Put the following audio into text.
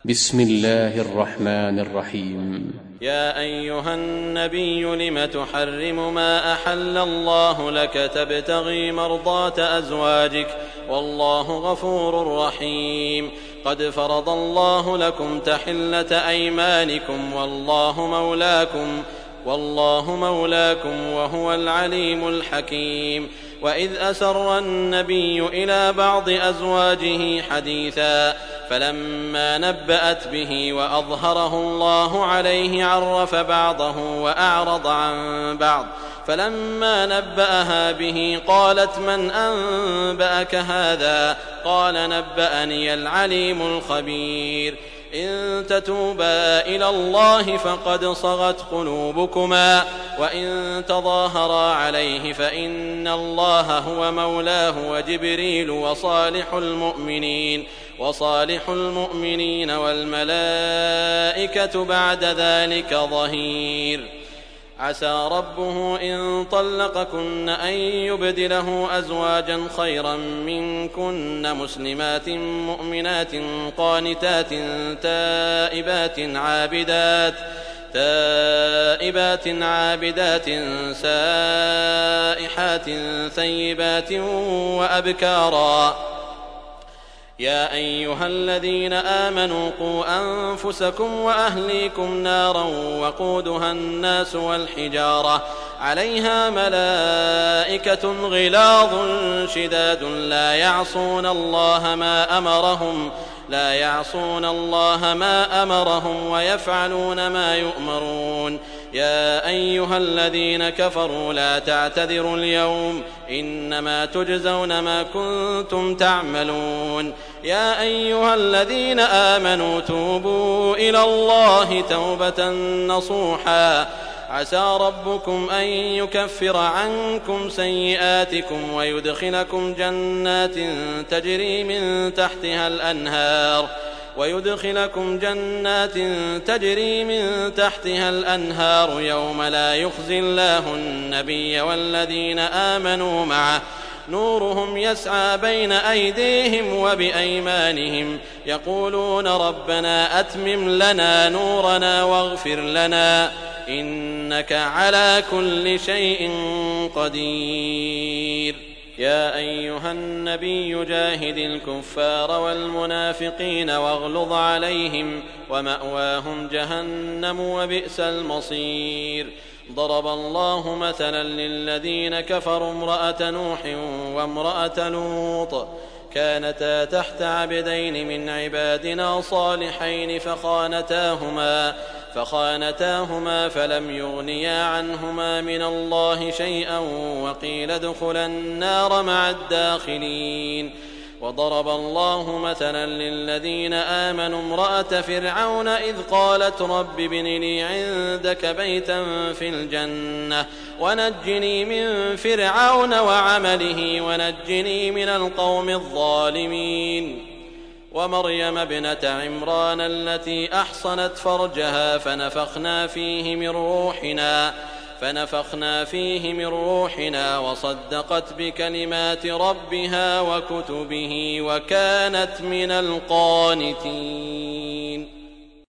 بسم الله الرحمن الرحيم. يا أيها النبي لم تحرم ما أحل الله لك تبتغي مرضات أزواجك والله غفور رحيم. قد فرض الله لكم تحلة أيمانكم والله مولاكم وهو العليم الحكيم. وإذ أسر النبي إلى بعض أزواجه حديثا فلما نبأت به وأظهره الله عليه عرف بعضه وأعرض عن بعض فلما نبأها به قالت من أنبأك هذا؟ قال نبأني العليم الخبير. إن تتوبا إلى الله فقد صغت قلوبكما وإن تظاهرا عليه فإن الله هو مولاه وجبريل وصالح المؤمنين والملائكة بعد ذلك ظهير. عسى ربه إن طلقكن أن يبدله أزواجا خيرا منكن مسلمات مؤمنات قانتات تائبات عابدات سائحات ثيبات وأبكارا. يا أيها الذين آمنوا قوا أنفسكم وأهليكم نارا وقودها الناس والحجارة عليها ملائكة غلاظ شداد لا يعصون الله ما أمرهم ويفعلون ما يؤمرون. يا أيها الذين كفروا لا تعتذروا اليوم إنما تجزون ما كنتم تعملون. يا أيها الذين آمنوا توبوا إلى الله توبة نصوحا عسى ربكم أن يكفر عنكم سيئاتكم ويدخلكم جنات تجري من تحتها الأنهار يوم لا يخزي الله النبي والذين آمنوا معه نورهم يسعى بين أيديهم وبأيمانهم يقولون ربنا أتمم لنا نورنا واغفر لنا إنك على كل شيء قدير. يا أيها النبي جاهد الكفار والمنافقين واغلظ عليهم ومأواهم جهنم وبئس المصير. ضرب الله مثلا للذين كفروا امرأة نوح وامرأة لوط كانتا تحت عبدين من عبادنا صالحين فخانتاهما فلم يغنيا عنهما من الله شيئا وقيل ادخلا النار مع الداخلين. وضرب الله مثلا للذين آمنوا امرأة فرعون إذ قالت رب ابن لي عندك بيتا في الجنة ونجني من فرعون وعمله ونجني من القوم الظالمين. ومريم ابنة عمران التي أحصنت فرجها فنفخنا فيه من روحنا وصدقت بكلمات ربها وكتبه وكانت من القانتين.